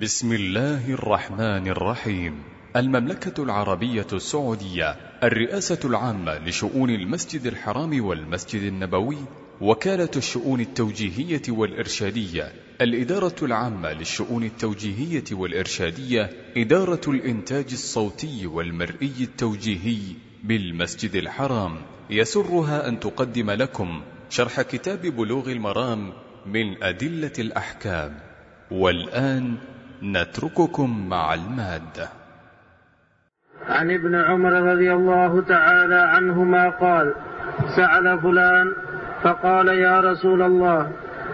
بسم الله الرحمن الرحيم. المملكة العربية السعودية، الرئاسة العامة لشؤون المسجد الحرام والمسجد النبوي، وكالة الشؤون التوجيهية والإرشادية، الإدارة العامة للشؤون التوجيهية والإرشادية، إدارة الإنتاج الصوتي والمرئي التوجيهي بالمسجد الحرام، يسرها أن تقدم لكم شرح كتاب بلوغ المرام من أدلة الأحكام. والآن نترككم مع المادة. عن ابن عمر رضي الله تعالى عنهما قال: سأل فلان فقال: يا رسول الله،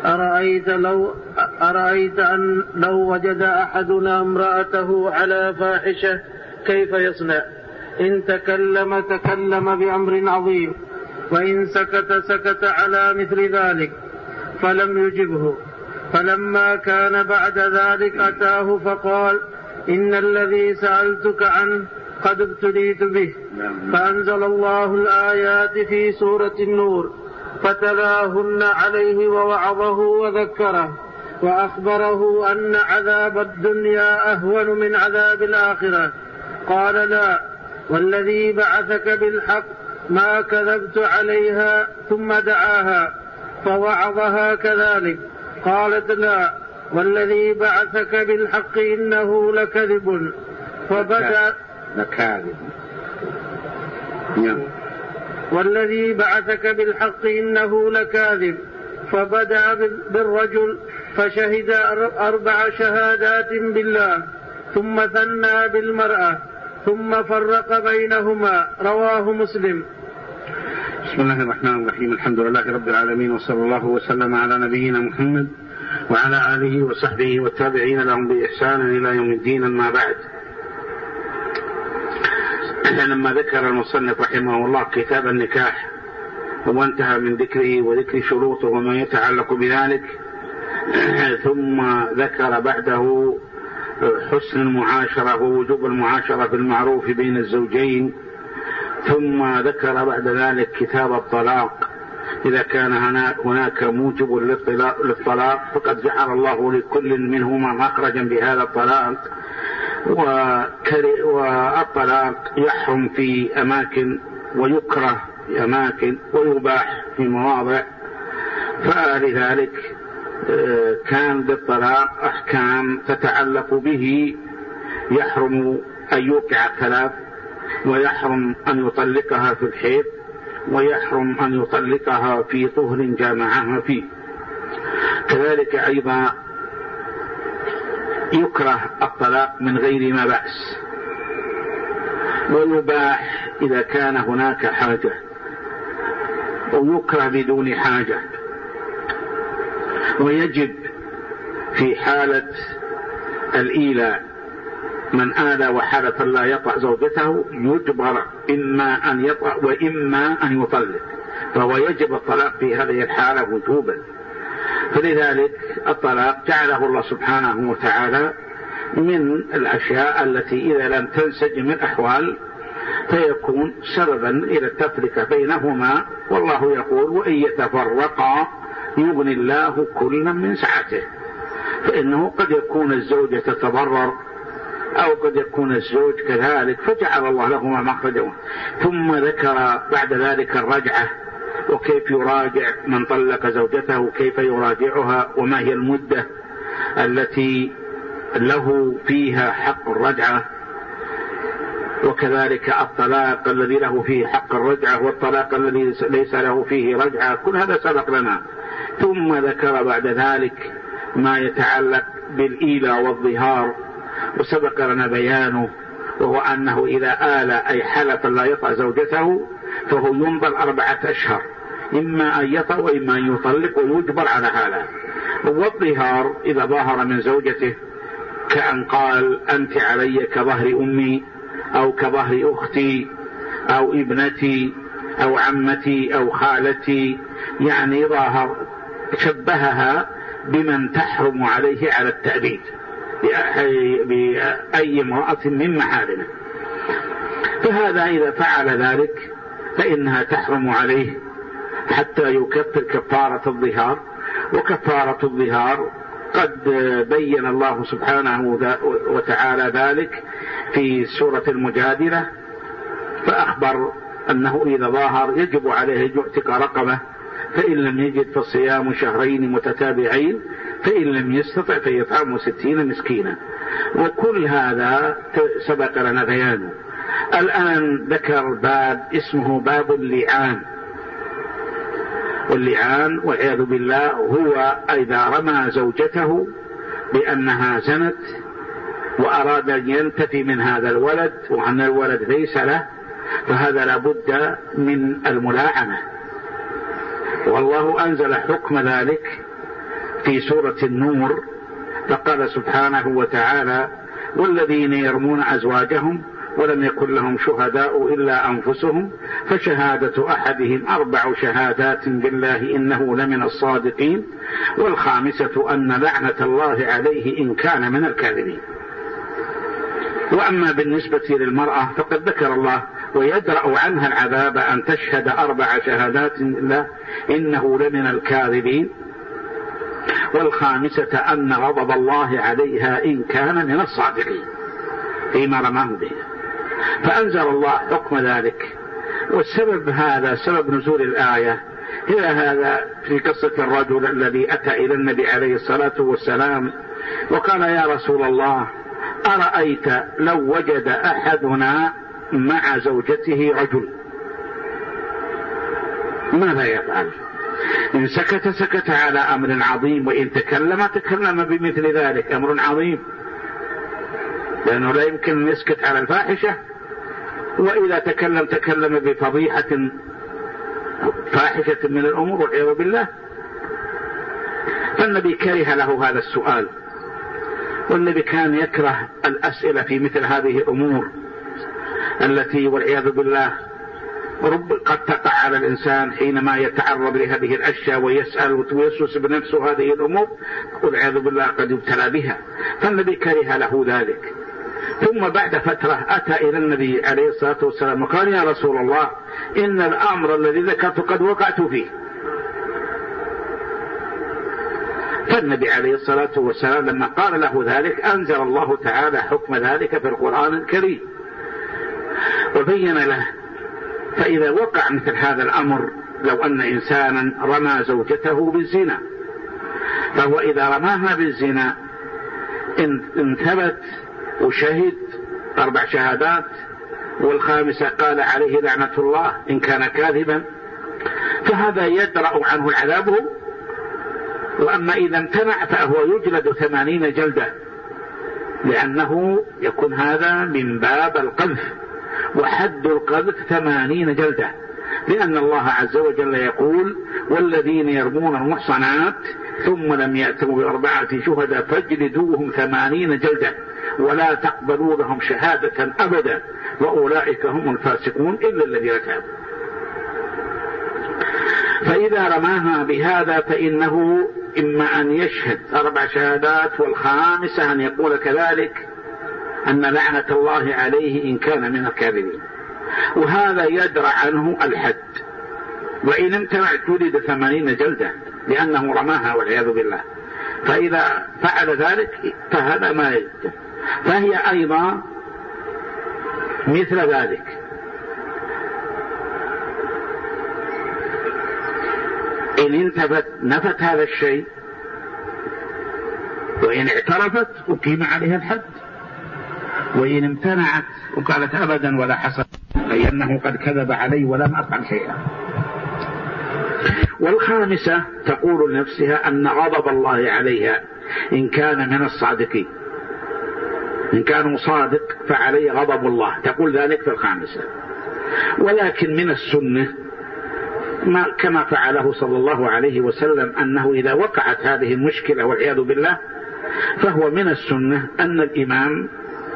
أرأيت أن لو وجد أحدنا امرأته على فاحشة كيف يصنع؟ إن تكلم بأمر عظيم، وإن سكت على مثل ذلك. فلم يجبه. فلما كان بعد ذلك أتاه فقال: إن الذي سألتك عنه قد ابتليت به. فأنزل الله الآيات في سورة النور فتلاهن عليه ووعظه وذكره وأخبره أن عذاب الدنيا أهون من عذاب الآخرة. قال: لا، والذي بعثك بالحق ما كذبت عليها. ثم دعاها فوعظها كذلك. قالت: لا، والذي بعثك بالحق إنه لكذب. والذي بعثك بالحق إنه لكاذب. فبدأ بالرجل فشهد 4 شهادات بالله، ثم ثنى بالمرأة، ثم فرق بينهما. رواه مسلم. بسم الله الرحمن الرحيم. الحمد لله رب العالمين، وصلى الله وسلم على نبينا محمد وعلى آله وصحبه والتابعين لهم بإحسان إلى يوم الدين. أما بعد، لما ذكر المصنف رحمه الله كتاب النكاح وانتهى من ذكره وذكر شروطه وما يتعلق بذلك، ثم ذكر بعده حسن المعاشرة ووجوب المعاشرة بالمعروف بين الزوجين، ثم ذكر بعد ذلك كتاب الطلاق. إذا كان هناك موجب للطلاق فقد جعل الله لكل منهما مخرجا بهذا الطلاق. والطلاق يحرم في أماكن ويكره في أماكن ويباح في مواضع. فلذلك كان للطلاق أحكام تتعلق به. يحرم أن يوقع 3، ويحرم أن يطلقها في الحيض، ويحرم أن يطلقها في طهر جامعها فيه. كذلك أيضا يكره الطلاق من غير ما بأس، ويباح إذا كان هناك حاجة، ويكره بدون حاجة. ويجب في حالة الإيلاء، من آلى وحالة لا يطأ زوجته يجبر إما أن يطأ وإما أن يطلق، فهو يجب الطلاق في هذه الحالة وجوبا. فلذلك الطلاق جعله الله سبحانه وتعالى من الأشياء التي إذا لم تنسجم الأحوال فيكون سببا إلى التفرقة بينهما. والله يقول: وإن يتفرقا يغني الله كلا من سعته. فإنه قد يكون الزوجة تتضرر أو قد يكون الزوج كذلك، فجعل الله لهما مخرجا. ثم ذكر بعد ذلك الرجعة، وكيف يراجع من طلق زوجته، كيف يراجعها، وما هي المدة التي له فيها حق الرجعة. وكذلك الطلاق الذي له فيه حق الرجعة والطلاق الذي ليس له فيه رجعة، كل هذا سبق لنا. ثم ذكر بعد ذلك ما يتعلق بالإيلاء والظهار، وسبق لنا بيانه، وهو أنه إذا آل أي حلف لا يطأ زوجته فهو ينظر 4 أشهر، إما أن يطأ وإما أن يطلق، ويجبر على هذا. والظهار إذا ظهر من زوجته كأن قال: أنت علي كظهر أمي، أو كظهر أختي، أو ابنتي، أو عمتي، أو خالتي، يعني ظاهر شبهها بمن تحرم عليه على التأبيد بأي امرأة من محارمه. فهذا إذا فعل ذلك فإنها تحرم عليه حتى يكفر كفارة الظهار. وكفارة الظهار قد بين الله سبحانه وتعالى ذلك في سورة المجادلة، فأخبر أنه إذا ظاهر يجب عليه أن يعتق رقبة، فإن لم يجد فالصيام شهرين متتابعين، فإن لم يستطع فيطعم 60 مسكينا. وكل هذا سبق لنا بيانه. الآن ذكر باب اسمه باب اللعان. واللعان والعياذ بالله هو إذا رمى زوجته بأنها زنت وأراد أن ينتفي من هذا الولد وأن الولد ليس له، فهذا لابد من الملاعنة. والله أنزل حكم ذلك في سورة النور، فقال سبحانه وتعالى: والذين يرمون أزواجهم ولم يكن لهم شهداء إلا أنفسهم فشهادة أحدهم 4 شهادات بالله إنه لمن الصادقين، والخامسة أن لعنة الله عليه إن كان من الكاذبين. وأما بالنسبة للمرأة فقد ذكر الله: ويدرأ عنها العذاب أن تشهد 4 شهادات بالله إنه لمن الكاذبين، والخامسة أن غضب الله عليها إن كان من الصادقين فيما رماه به. فأنزل الله حكم ذلك. والسبب هذا سبب نزول الآية هي هذا في قصة الرجل الذي أتى إلى النبي عليه الصلاة والسلام وقال: يا رسول الله، أرأيت لو وجد أحدنا مع زوجته رجل ماذا يفعل؟ إن سكت سكت على أمر عظيم، وإن تكلم بمثل ذلك أمر عظيم، لأنه لا يمكن أن يسكت على الفاحشة، وإذا تكلم بفضيحة فاحشة من الأمور والعياذ بالله. فالنبي كره له هذا السؤال، والنبي كان يكره الأسئلة في مثل هذه الأمور التي والعياذ بالله قد تقع على الإنسان حينما يتعرض لهذه الأشياء ويسأل ويوسوس بنفسه هذه الأمور، والعياذ بالله قد يبتلى بها. فالنبي كره له ذلك. ثم بعد فترة أتى إلى النبي عليه الصلاة والسلام وقال: يا رسول الله، إن الأمر الذي ذكرت قد وقعت فيه. فالنبي عليه الصلاة والسلام لما قال له ذلك أنزل الله تعالى حكم ذلك في القرآن الكريم وبين له. فإذا وقع مثل هذا الأمر، لو أن إنسانا رمى زوجته بالزنا، فهو إذا رماها بالزنا إن ثبت وشهد 4 شهادات، والخامسة قال عليه لعنة الله إن كان كاذبا، فهذا يدرأ عنه العذاب. وأما إذا امتنع فهو يجلد 80 جلدة، لأنه يكون هذا من باب القذف، وحد القذف 80 جلدة، لأن الله عز وجل يقول: والذين يرمون المحصنات ثم لم يأتوا ب4 شهداء فاجلدوهم 80 جلدة ولا تقبلوا لهم شهادة أبدا وأولئك هم الفاسقون إلا الذين تابوا. فإذا رماها بهذا فإنه إما أن يشهد 4 شهادات، والخامسة أن يقول كذلك أن لعنة الله عليه إن كان من الكاذبين، وهذا يدرع عنه الحد. وإن امتنع جلد 80 جلدة لأنه رماها والعياذ بالله. فإذا فعل ذلك فهذا ما يجب. فهي أيضا مثل ذلك. إن نفت هذا الشيء، وإن اعترفت أقيم عليها الحد، وإن امتنعت وقالت أبدا ولا حصل، أي أنه قد كذب علي ولم أفعل شيئا. والخامسة تقول لنفسها أن غضب الله عليها إن كان من الصادقين، إن كانوا صادق فعليه غضب الله، تقول ذلك في الخامسة. ولكن من السنة كما فعله صلى الله عليه وسلم أنه إذا وقعت هذه المشكلة والعياذ بالله، فهو من السنة أن الإمام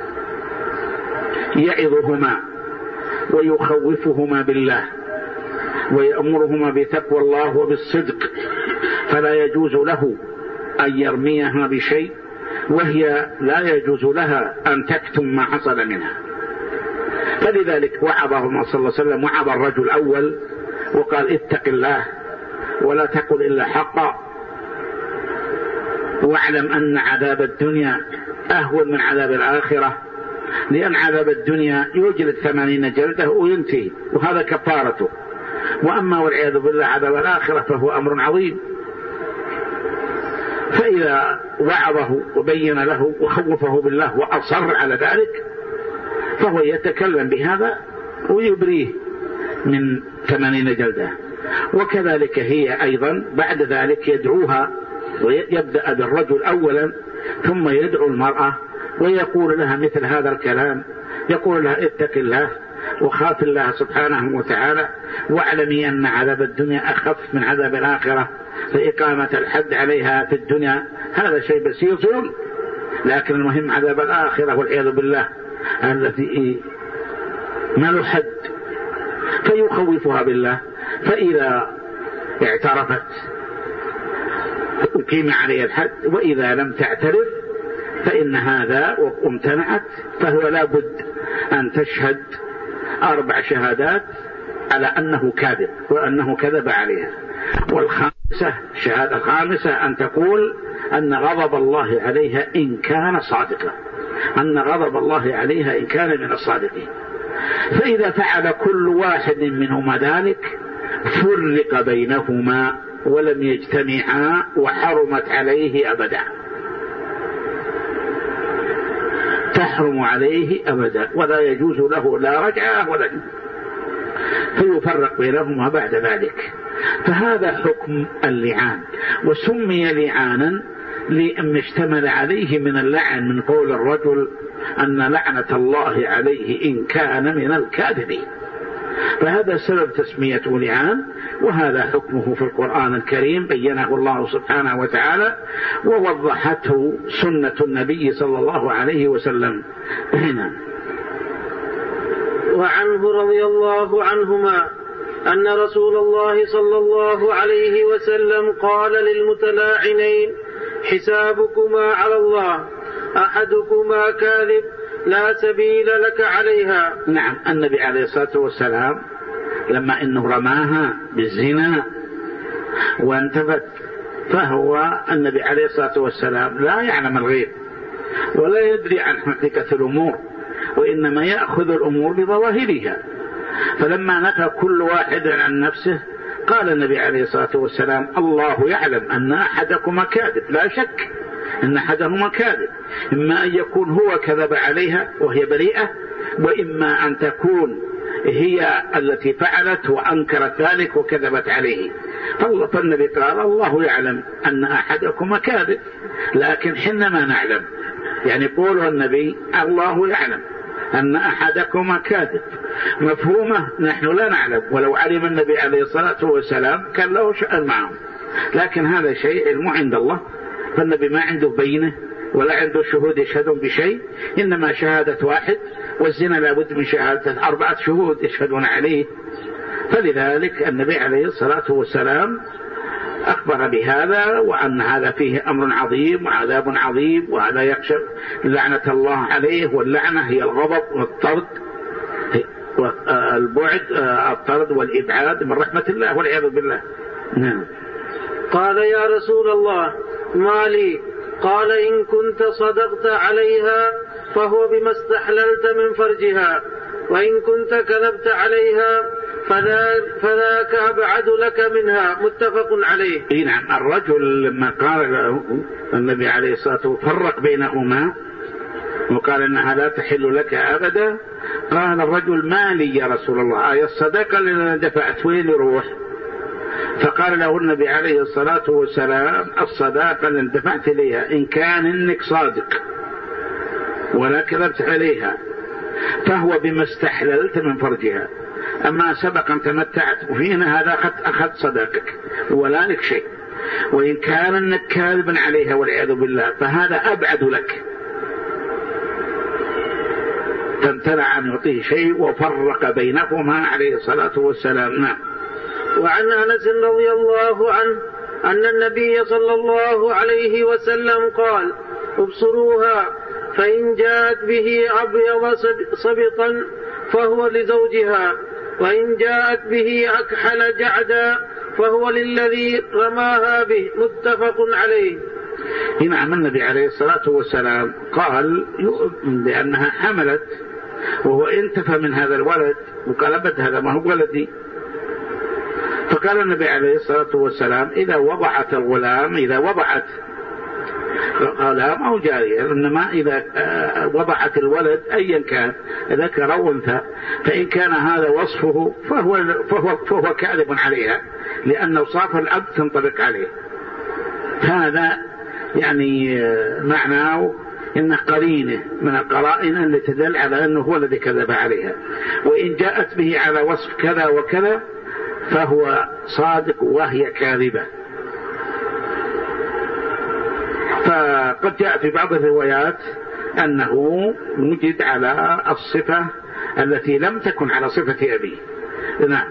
يعظهما ويخوفهما بالله ويأمرهما بتقوى الله وبالصدق، فلا يجوز له أن يرميها بشيء وهي لا يجوز لها أن تكتم ما حصل منها. فلذلك وعظهما صلى الله عليه وسلم، وعظ الرجل الأول وقال: اتق الله ولا تقل إلا حقا، واعلم أن عذاب الدنيا أهون من عذاب الآخرة، لأن عذاب الدنيا يجلد 80 جلدة وينتهي وهذا كفارته، وأما والعياذ بالله عذاب الآخرة فهو أمر عظيم. فإذا وعظه وبين له وخوفه بالله وأصر على ذلك فهو يتكلم بهذا ويبريه من 80 جلدة. وكذلك هي أيضا بعد ذلك يدعوها، ويبدأ بالرجل أولا ثم يدعو المرأة ويقول لها مثل هذا الكلام، يقول لها اتق الله وخاف الله سبحانه وتعالى، واعلمي أن عذاب الدنيا أخف من عذاب الآخرة، فإقامة الحد عليها في الدنيا هذا شيء بسيط، لكن المهم عذاب الآخرة والعياذ بالله التي ما له حد. فيخوفها بالله، فإذا اعترفت أقيم عليها الحد، وإذا لم تعترف فإن هذا وامتنعت فهو لا بد أن تشهد 4 شهادات على أنه كاذب وأنه كذب عليها. والخامسة الشهادة الخامسة أن تقول أن غضب الله عليها إن كان صادقا، أن غضب الله عليها إن كان من الصادقين. فإذا فعل كل واحد منهما ذلك فرق بينهما ولم يجتمعا وحرمت عليه أبدا، تحرم عليه أبدا ولا يجوز له لا رجعة ولا جنة، فيفرق بينهما بعد ذلك. فهذا حكم اللعان، وسمي لعانا لأن اشتمل عليه من اللعن من قول الرجل أن لعنة الله عليه إن كان من الكاذبين، فهذا سبب تسميته لعان. وهذا حكمه في القرآن الكريم بينه الله سبحانه وتعالى ووضحته سنة النبي صلى الله عليه وسلم هنا. وعنه رضي الله عنهما أن رسول الله صلى الله عليه وسلم قال للمتلاعنين حسابكما على الله، أحدكما كاذب لا سبيل لك عليها. نعم، النبي عليه الصلاة والسلام لما إنه رماها بالزنا وانتفت، فهو النبي عليه الصلاة والسلام لا يعلم الغيب ولا يدري عن حقيقة الأمور، وإنما يأخذ الأمور بظواهرها. فلما نفى كل واحد عن نفسه قال النبي عليه الصلاة والسلام الله يعلم أن أحدكما كاذب، لا شك أن أحدهما كاذب، إما أن يكون هو كذب عليها وهي بريئة، وإما أن تكون هي التي فعلت وأنكرت ذلك وكذبت عليه. فالنبي قال الله يعلم أن أحدكما كاذب، لكن حينما نعلم يعني قوله النبي الله يعلم أن أحدكما كاذب مفهومة نحن لا نعلم، ولو علم النبي عليه الصلاة والسلام كان له شأن معهم، لكن هذا شيء علم عند الله، فالنبي ما عنده بينه ولا عنده شهود يشهدون بشيء، إنما شهادة واحد، والزنا لابد من شهادة 4 شهود يشهدون عليه. فلذلك النبي عليه الصلاة والسلام أخبر بهذا، وأن هذا فيه أمر عظيم وعذاب عظيم، وهذا يخشى لعنة الله عليه، واللعنة هي الغضب والطرد والبعد، الطرد والإبعاد من رحمة الله والعياذ بالله. نعم. قال يا رسول الله ما لي؟ قال إن كنت صدقت عليها فهو بما استحللت من فرجها، وإن كنت كذبت عليها فذاك أبعد لك منها. متفق عليه. نعم. الرجل لما قال له النبي عليه الصلاة والسلام فرق بينهما وقال إنها لا تحل لك أبدا، قال الرجل ما لي يا رسول الله، الصدقة اللي أنا دفعت وين يروح؟ فقال له النبي عليه الصلاة والسلام الصداقة اللي دفعت إليها إن كان إنك صادق ولا كذبت عليها فهو بما استحللت من فرجها، أما سبقا تمتعت وفينا هذا أخذت صداقك ولا لك شيء، وإن كان إنك كاذبا عليها والعياذ بالله فهذا أبعد لك. فامتنع عن يعطيه شيء وفرق بينهما عليه الصلاة والسلام. نعم. وعن أنس رضي الله عنه أن النبي صلى الله عليه وسلم قال ابصروها فإن جاءت به أبيض صبطا فهو لزوجها، وإن جاءت به أكحل جعدا فهو للذي رماها به. متفق عليه. نعم النبي عليه الصلاة والسلام قال بأنها حملت وهو انتفى من هذا الولد وقال أبد هذا ما هو ولدي. فقال النبي عليه الصلاة والسلام إذا وضعت الغلام غلام أو جارية، إنما إذا وضعت الولد أيا كان ذكر أو أنثى فإن كان هذا وصفه فهو كاذب عليها، لأن أوصاف الأب تنطبق عليه. هذا يعني معناه إن قرينه من القرائن اللي تدل على أنه هو الذي كذب عليها. وإن جاءت به على وصف كذا وكذا فهو صادق وهي كاذبة. فقد جاء في بعض الروايات أنه وجد على الصفة التي لم تكن على صفة أبيه. نعم.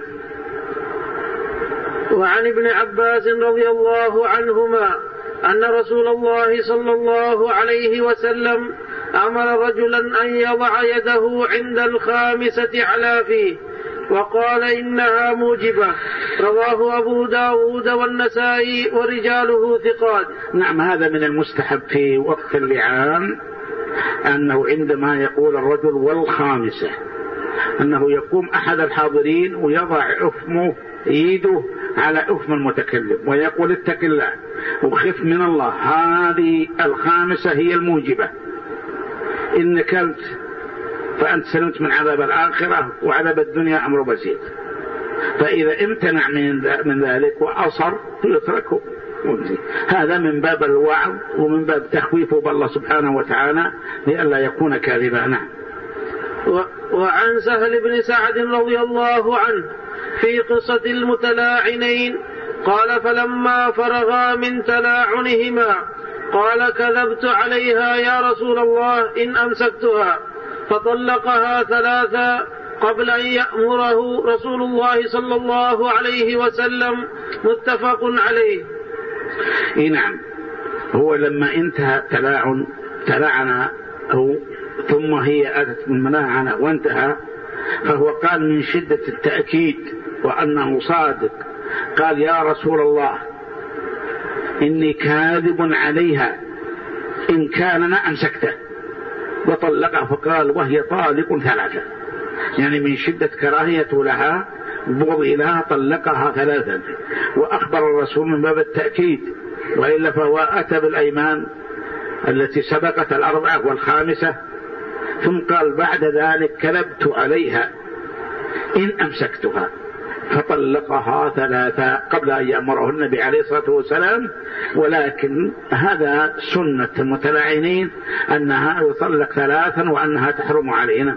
وعن ابن عباس رضي الله عنهما أن رسول الله صلى الله عليه وسلم أمر رجلا أن يضع يده عند الخامسة على فيه وقال إنها موجبة. رواه أبو داود والنسائي ورجاله ثقات. نعم، هذا من المستحب في وقت اللعان أنه عندما يقول الرجل والخامسة أنه يقوم أحد الحاضرين ويضع أفمه يده على أفم المتكلم ويقول اتق الله وخف من الله، هذه الخامسة هي الموجبة، إن كلت فأنت سلمت من عذاب الآخرة وعذاب الدنيا أمر بسيط. فإذا امتنع من ذلك وأصر يتركه. هذا من باب الوعظ ومن باب تخويفه بالله سبحانه وتعالى لئلا يكون كاذبا. نعم. وعن سهل بن سعد رضي الله عنه في قصة المتلاعنين قال فلما فرغا من تلاعنهما قال كذبت عليها يا رسول الله إن أمسكتها، فطلقها ثلاثا قبل أن يأمره رسول الله صلى الله عليه وسلم. متفق عليه. نعم، هو لما انتهى تلاعن ثم هي أتت من ملاعنة وانتهى، فهو قال من شدة التأكيد وأنه صادق قال يا رسول الله إني كاذب عليها إن كان أنا أمسكته، وطلقها. فقال وهي طالق ثلاثة، يعني من شدة كراهيته لها بغض لها طلقها ثلاثا. وأخبر الرسول من باب التأكيد، وإلا فهو أتى بالأيمان التي سبقت الأربعة والخامسة، ثم قال بعد ذلك كذبت عليها إن أمسكتها، فطلقها ثلاثة قبل أن يأمره النبي عليه الصلاة والسلام. ولكن هذا سنة المتلاعنين أنها يطلق ثلاثا وأنها تحرم علينا.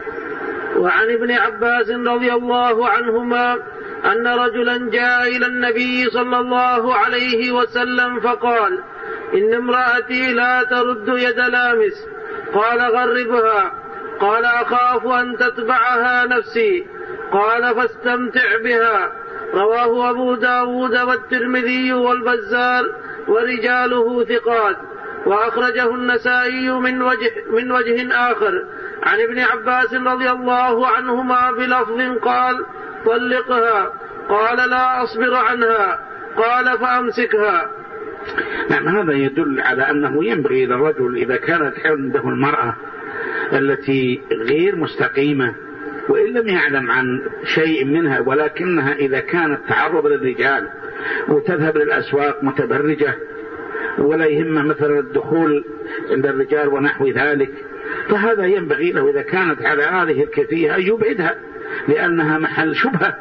وعن ابن عباس رضي الله عنهما أن رجلا جاء إلى النبي صلى الله عليه وسلم فقال إن امرأتي لا ترد يد لامس. قال غربها. قال أخاف أن تتبعها نفسي. قال فاستمتع بها. رواه أبو داود والترمذي والبزار ورجاله ثقات. وأخرجه النسائي من وجه آخر عن ابن عباس رضي الله عنهما بلفظ قال طلقها. قال لا أصبر عنها. قال فأمسكها. نعم، هذا يدل على أنه ينبغي للرجل إذا كانت عنده المرأة التي غير مستقيمة وإن لم يعلم عن شيء منها، ولكنها إذا كانت تعرض للرجال وتذهب للأسواق متبرجة ولا يهمها مثلا الدخول عند الرجال ونحو ذلك، فهذا ينبغي له إذا كانت على هذه الكيفية أن يبعدها لأنها محل شبهة.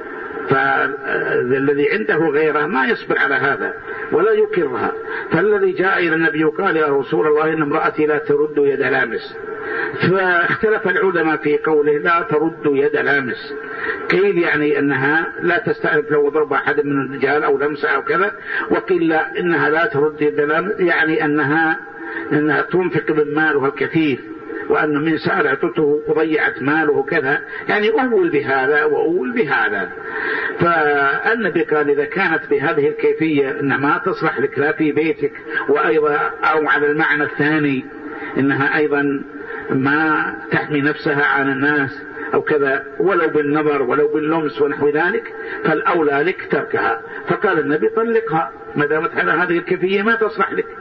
فالذي عنده غيره ما يصبر على هذا ولا يكرها. فالذي جاء إلى النبي قال يا رسول الله إن امرأتي لا ترد يد لامس. فاختلف العلماء في قوله لا ترد يد لامس، قيل يعني أنها لا تستأنف لو ضرب أحد من الرجال أو لمسة أو كذا، وقيل لا إنها لا ترد يد لامس يعني أنها تنفق من مالها الكثير وأن من سأل عطته وضيعت ماله كذا، يعني أول بهذا وأول بهذا. فالنبي قال إذا كانت بهذه الكيفية إنها ما تصلح لك لا في بيتك، وأيضا أو على المعنى الثاني إنها أيضا ما تحمي نفسها عن الناس أو كذا ولو بالنظر ولو باللمس ونحو ذلك، فالأولى لك تركها. فقال النبي طلقها ما دامت على هذه الكيفية ما تصلح لك.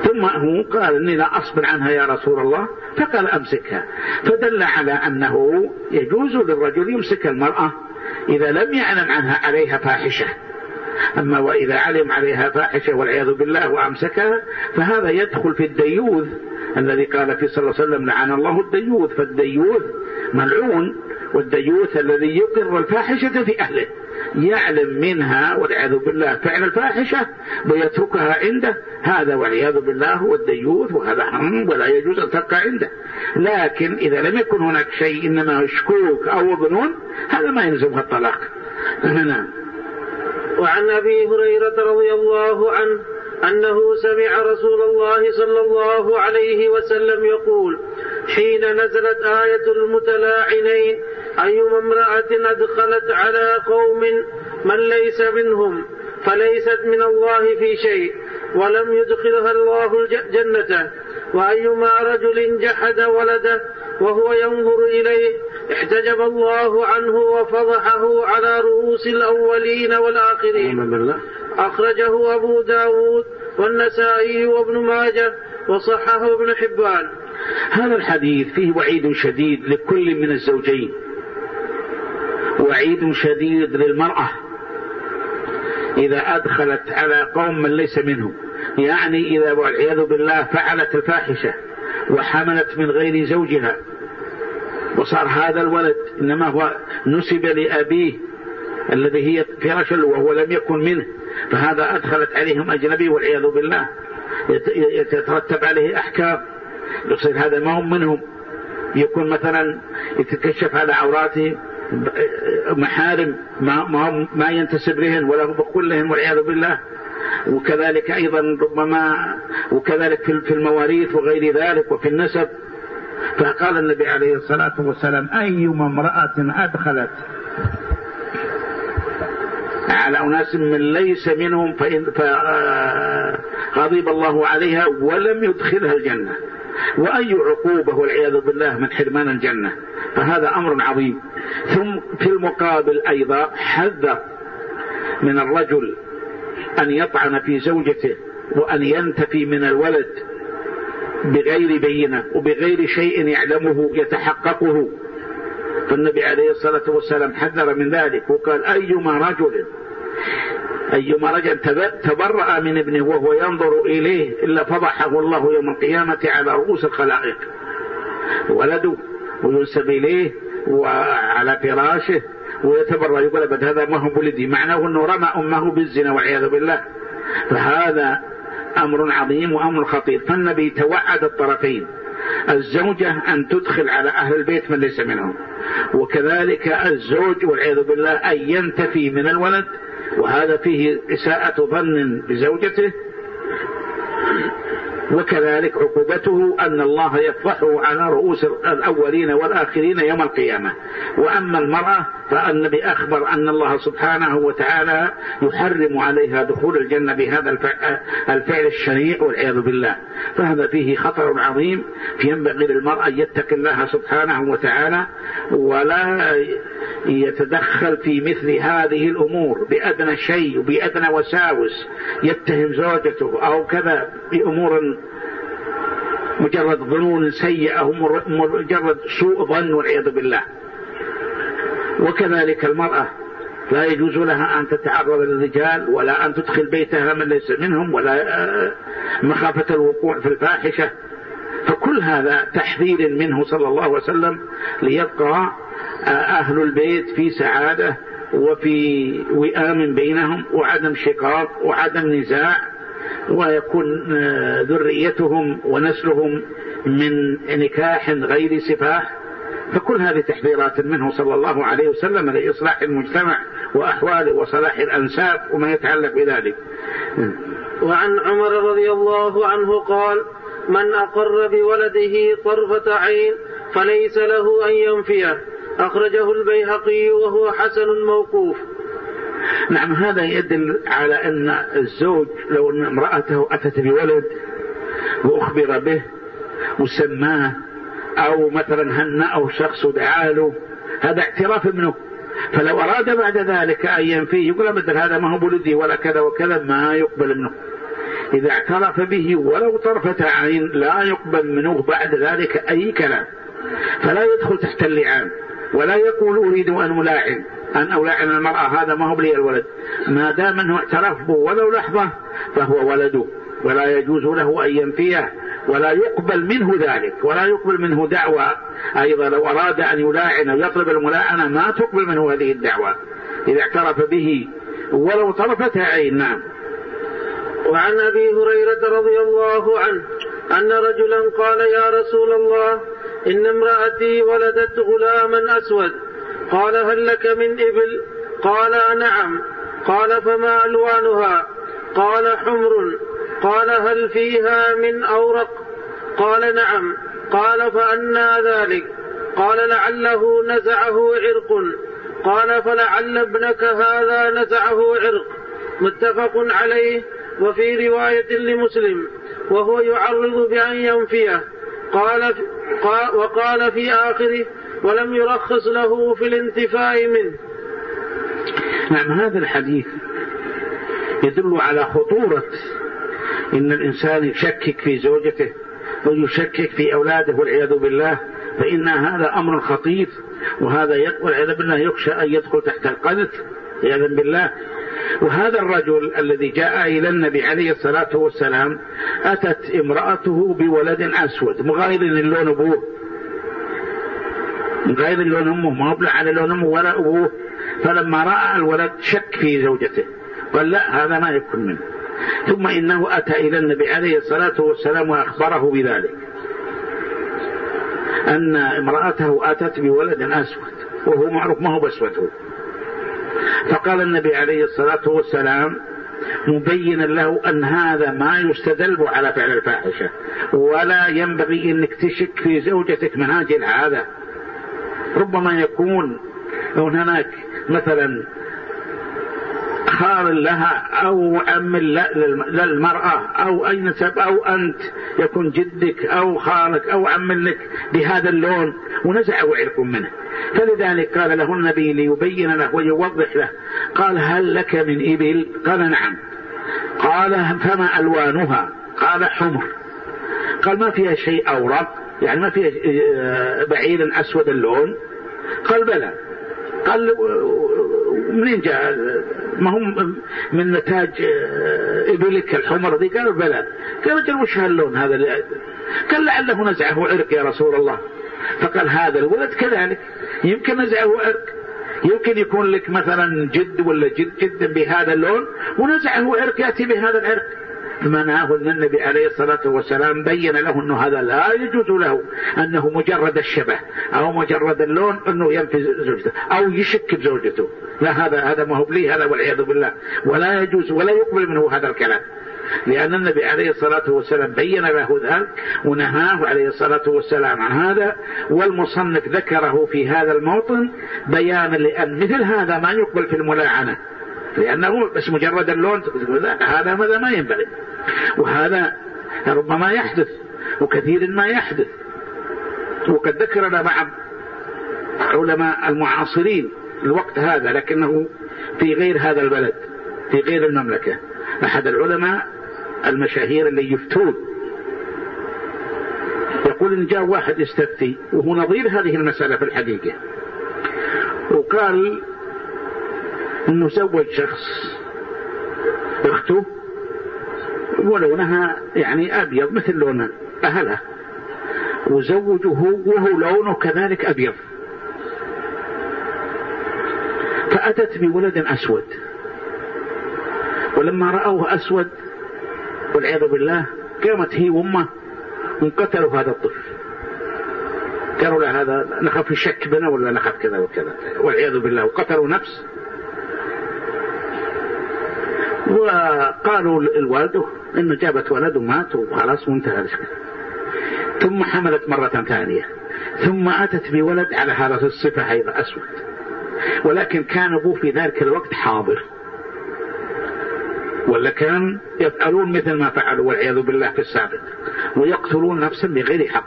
ثم هو قال إني لا أصبر عنها يا رسول الله، فقال أمسكها، فدل على أنه يجوز للرجل يمسك المرأة إذا لم يعلم عنها عليها فاحشة. أما وإذا علم عليها فاحشة والعياذ بالله وأمسكها فهذا يدخل في الديوث الذي قال فيه صلى الله عليه وسلم لعن الله الديوث، فالديوث ملعون، والديوث الذي يقر الفاحشة في أهله يعلم منها والعياذ بالله فعل الفاحشة ويتركها عنده، هذا والعياذ بالله هو الديوث، وهذا حرام ولا يجوز أن تبقى عنده. لكن إذا لم يكن هناك شيء إنما شكوك أو ظنون هذا ما يلزمها الطلاق. نعم. وعن أبي هريرة رضي الله عنه أنه سمع رسول الله صلى الله عليه وسلم يقول حين نزلت آية المتلاعنين أيما امرأة أدخلت على قوم من ليس منهم فليست من الله في شيء ولم يدخلها الله الجنة، وأيما رجل جحد ولده وهو ينظر إليه احتجب الله عنه وفضحه على رؤوس الأولين والآخرين. أخرجه أبو داود والنسائي وابن ماجه وصححه ابن حبان. هذا الحديث فيه وعيد شديد لكل من الزوجين، وعيد شديد للمرأة إذا أدخلت على قوم من ليس منهم، يعني إذا والعياذ بالله فعلت الفاحشة وحملت من غير زوجها وصار هذا الولد إنما هو نسب لأبيه الذي هي فراش وهو لم يكن منه، فهذا أدخلت عليهم أجنبي والعياذ بالله، يترتب عليه أحكام، يصير هذا ما هم منهم، يكون مثلا يتكشف على عوراتهم محارم ما ينتسب لهن ولا هم بكلهم والعياذ بالله. وكذلك أيضا ربما وكذلك في المواريث وغير ذلك وفي النسب. فقال النبي عليه الصلاة والسلام أيما امرأة أدخلت على أناس من ليس منهم فغضب الله عليها ولم يدخلها الجنة، وأي عقوبة والعياذ بالله من حرمان الجنة، فهذا أمر عظيم. ثم في المقابل أيضا حذر من الرجل أن يطعن في زوجته وأن ينتفي من الولد بغير بينة وبغير شيء يعلمه يتحققه، فالنبي عليه الصلاة والسلام حذر من ذلك وقال أيما رجل تبرأ من ابنه وهو ينظر إليه إلا فضحه الله يوم القيامة على رؤوس الخلائق، ولده وينسب إليه وعلى فراشه ويتبرأ يقول أبد هذا ما هو ولدي، معناه أنه رمى أمه بالزنا والعياذ بالله، فهذا أمر عظيم وأمر خطير. فالنبي توعد الطرفين، الزوجة أن تدخل على أهل البيت من ليس منهم، وكذلك الزوج والعياذ بالله أن ينتفي من الولد، وهذا فيه إساءة ظن بزوجته، وكذلك عقوبته أن الله يفضحه على رؤوس الأولين والآخرين يوم القيامة. وأما المرأة فالنبي أخبر أن الله سبحانه وتعالى يحرم عليها دخول الجنة بهذا الفعل الشنيع والعياذ بالله، فهذا فيه خطر عظيم. ينبغي للمرأة يتقي الله سبحانه وتعالى ولا يتدخل في مثل هذه الأمور بأدنى شيء وبأدنى وساوس، يتهم زوجته أو كذا بأمور مجرد ظنون سيئة أو مجرد سوء ظن والعياذ بالله. وكذلك المرأة لا يجوز لها أن تتعرض للرجال ولا أن تدخل بيتها من ليس منهم ولا مخافة الوقوع في الفاحشة، فكل هذا تحذير منه صلى الله عليه وسلم ليبقى أهل البيت في سعادة وفي وئام بينهم وعدم شقاق وعدم نزاع، ويكون ذريتهم ونسلهم من نكاح غير سفاح. فكل هذه تحذيرات منه صلى الله عليه وسلم لإصلاح المجتمع وأحواله وصلاح الأنساب وما يتعلق بذلك. وعن عمر رضي الله عنه قال من أقر بولده طرفة عين فليس له أن ينفيه، أخرجه البيهقي وهو حسن موقوف. نعم، هذا يدل على أن الزوج لو أن امرأته أتت بولد وأخبر به وسماه أو مثلا هنأه شخص ودعاله، هذا اعتراف منه، فلو أراد بعد ذلك أن ينفيه يقول مثل هذا ما هو ولدي ولا كذا وكذا، ما يقبل منه. إذا اعترف به ولو طرفة عين لا يقبل منه بعد ذلك أي كلام، فلا يدخل تحت اللعان، ولا يقول أريد أن ألاعن المرأة، هذا ما هو لي الولد، ما دام أنه اعترف به ولو لحظة فهو ولده، ولا يجوز له أن ينفيه، ولا يقبل منه ذلك، ولا يقبل منه دعوة أيضا لو أراد أن يلاعن أو يطلب الملاعنة ما تقبل منه هذه الدعوة إذا اعترف به ولو طرفة عين. نعم. وعن أبي هريرة رضي الله عنه أن رجلا قال يا رسول الله إن امرأتي ولدت غلاما أسود، قال هل لك من إبل؟ قال نعم. قال فما ألوانها؟ قال حمر. قال هل فيها من أورق؟ قال نعم. قال فأنى ذلك؟ قال لعله نزعه عرق. قال فلعل ابنك هذا نزعه عرق. متفق عليه. وفي رواية لمسلم وهو يعرض بأن ينفيه. وقال في آخره ولم يرخص له في الانتفاء منه. نعم. هذا الحديث يدل على خطورة إن الإنسان يشكك في زوجته ويشكك في أولاده والعياذ بالله، فإن هذا أمر خطير، وهذا والعياذ بالله يخشى أن يدخل تحت القذف عياذا بالله. وهذا الرجل الذي جاء إلى النبي عليه الصلاة والسلام أتت امرأته بولد أسود مغاير اللون أبوه، مغاير اللون أمه، ما أبلع على لون أمه ولا أبوه. فلما رأى الولد شك في زوجته، قال لا هذا ما يكون منه. ثم إنه أتى إلى النبي عليه الصلاة والسلام وأخبره بذلك، أن امرأته أتت بولد أسود وهو معروف ما هو بأسود. فقال النبي عليه الصلاة والسلام مبينا له أن هذا ما يستدل على فعل الفاحشة، ولا ينبغي أنك تشك في زوجتك من أجل هذا. ربما يكون هناك مثلا خال لها أو عم للمرأة أو أي نسب، أو أنت يكون جدك أو خالك أو عم لك بهذا اللون ونزعه عرق منه، فلذلك قال له النبي ليبين له ويوضح له، قال هل لك من إبل؟ قال نعم. قال فما ألوانها؟ قال حمر. قال ما فيها شيء أورق، يعني ما فيها بعير أسود اللون؟ قال بلى. قال منين جاء؟ ما هم من نتاج إبلك الحمر دي؟ قال بلى. قال رجل وش هاللون هذا؟ قال لعله نزعه عرق يا رسول الله. فقال هذا الولد كذلك يمكن نزعه عرق، يمكن يكون لك مثلا جد ولا جد بهذا اللون ونزعه عرق يأتي بهذا العرق. منعه النبي عليه الصلاة والسلام بين له أنه هذا لا يجوز له، أنه مجرد الشبه أو مجرد اللون أنه ينفي زوجته أو يشك بزوجته، لا هذا ما هو لي هذا والعياذ بالله، ولا يجوز ولا يقبل منه هذا الكلام، لأن النبي عليه الصلاة والسلام بين له ذلك ونهاه عليه الصلاة والسلام عن هذا. والمصنف ذكره في هذا الموطن بيانا لأن مثل هذا ما يقبل في الملاعنة، لأنه بس مجرد اللون هذا ماذا ما ينبغي، وهذا ربما يحدث وكثير ما يحدث. وقد ذكرنا بعض علماء المعاصرين الوقت هذا لكنه في غير هذا البلد، في غير المملكة، أحد العلماء المشاهير اللي يفتون يقول إن جاء واحد يستفتي وهو نظير هذه المسألة في الحقيقة، وقال إنه زوج شخص أخته ولونها يعني أبيض مثل لون أهلها، وزوجه وهو لونه كذلك أبيض، فأتت بولد أسود، ولما رأوه أسود والعياذ بالله قامت هي وامه وانقتلوا هذا الطفل، قالوا لا هذا نخاف الشك بنا ولا نخاف كذا وكذا والعياذ بالله، وقتلوا نفس. وقالوا الوالده إنه جابت ولد ومات وخلاص وانتهى الشيء. ثم حملت مرة ثانية، ثم أتت بولد على هذا الصفة أيضا أسود، ولكن كان أبوه في ذلك الوقت حاضر، ولا كان يفعلون مثل ما فعلوا والعياذ بالله في السابق، ويقتلون نفسا بغير حق.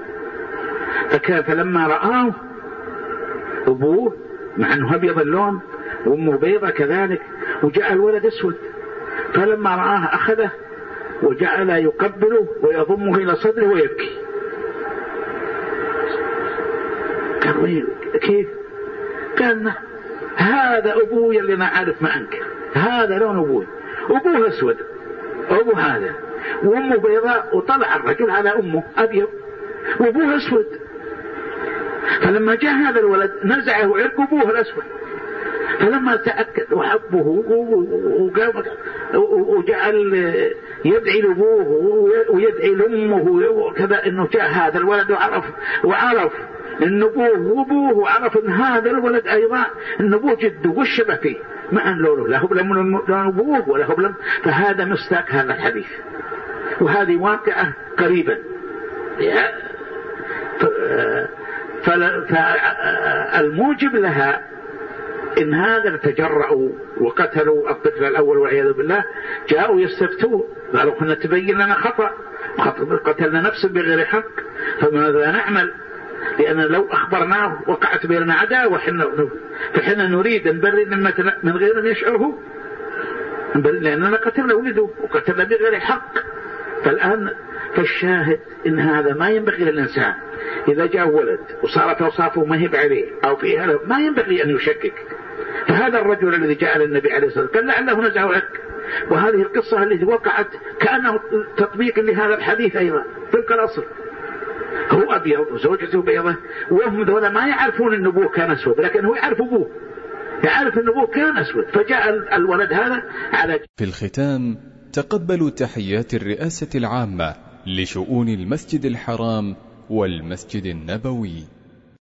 فلما رآه أبوه مع أنه أبيض اللون وأمه بيضة كذلك وجاء الولد أسود، فلما رآه أخذه وجعل يقبله ويضمه إلى صدره ويبكي. قال كيف؟ قال هذا أبوي اللي أنا عارف ما أنكر، هذا لون أبوي، أبوه أسود أبو هذا، وأمه بيضاء، وطلع الرجل على أمه أبيض وأبوه أسود. فلما جاء هذا الولد نزعه وعرق أبوه الأسود، فلما تأكد وحبه وجعل يدعي لأبوه ويدعي لأمه وكذا إنه جاء هذا الولد وعرف إن أبوه وعرف إن هذا الولد أيضا إن أبوه جده والشبه فيه، ما أن لونه لا هو لون أبوه ولا هو لون. فهذا مصداق هذا الحديث، وهذه واقعة قريبا. فالموجب لها إن هذا تجرأوا وقتلوا الطفل الأول والعياذ بالله، جاءوا يستفتوا قالوا كنا تبين لنا خطأ قتلنا نفسا بغير حق، فماذا نعمل؟ لأن لو أخبرناه وقعت بيننا عداوة، فحنا نريد أن نبرئ من غير أن يشعره، لأننا قتلنا ولده وقتلنا بغير حق. فالآن فالشاهد إن هذا ما ينبغي للإنسان إذا جاء ولد وصارت أوصافه ما هي بعليه أو فيها ما ينبغي أن يشكك. فهذا الرجل الذي جاء للنبي عليه الصلاة والسلام قال لعله نزعه عرق، وهذه القصة التي وقعت كأنه تطبيق لهذا الحديث أيضا تلك الأصل. هو أبيض وزوجته بيضة، وهم ذولا ما يعرفون أن أبوه كان أسود، لكن هو يعرف أبوه، يعرف أن أبوه كان أسود، فجاء الولد هذا على. في الختام تقبلوا تحيات الرئاسة العامة لشؤون المسجد الحرام والمسجد النبوي.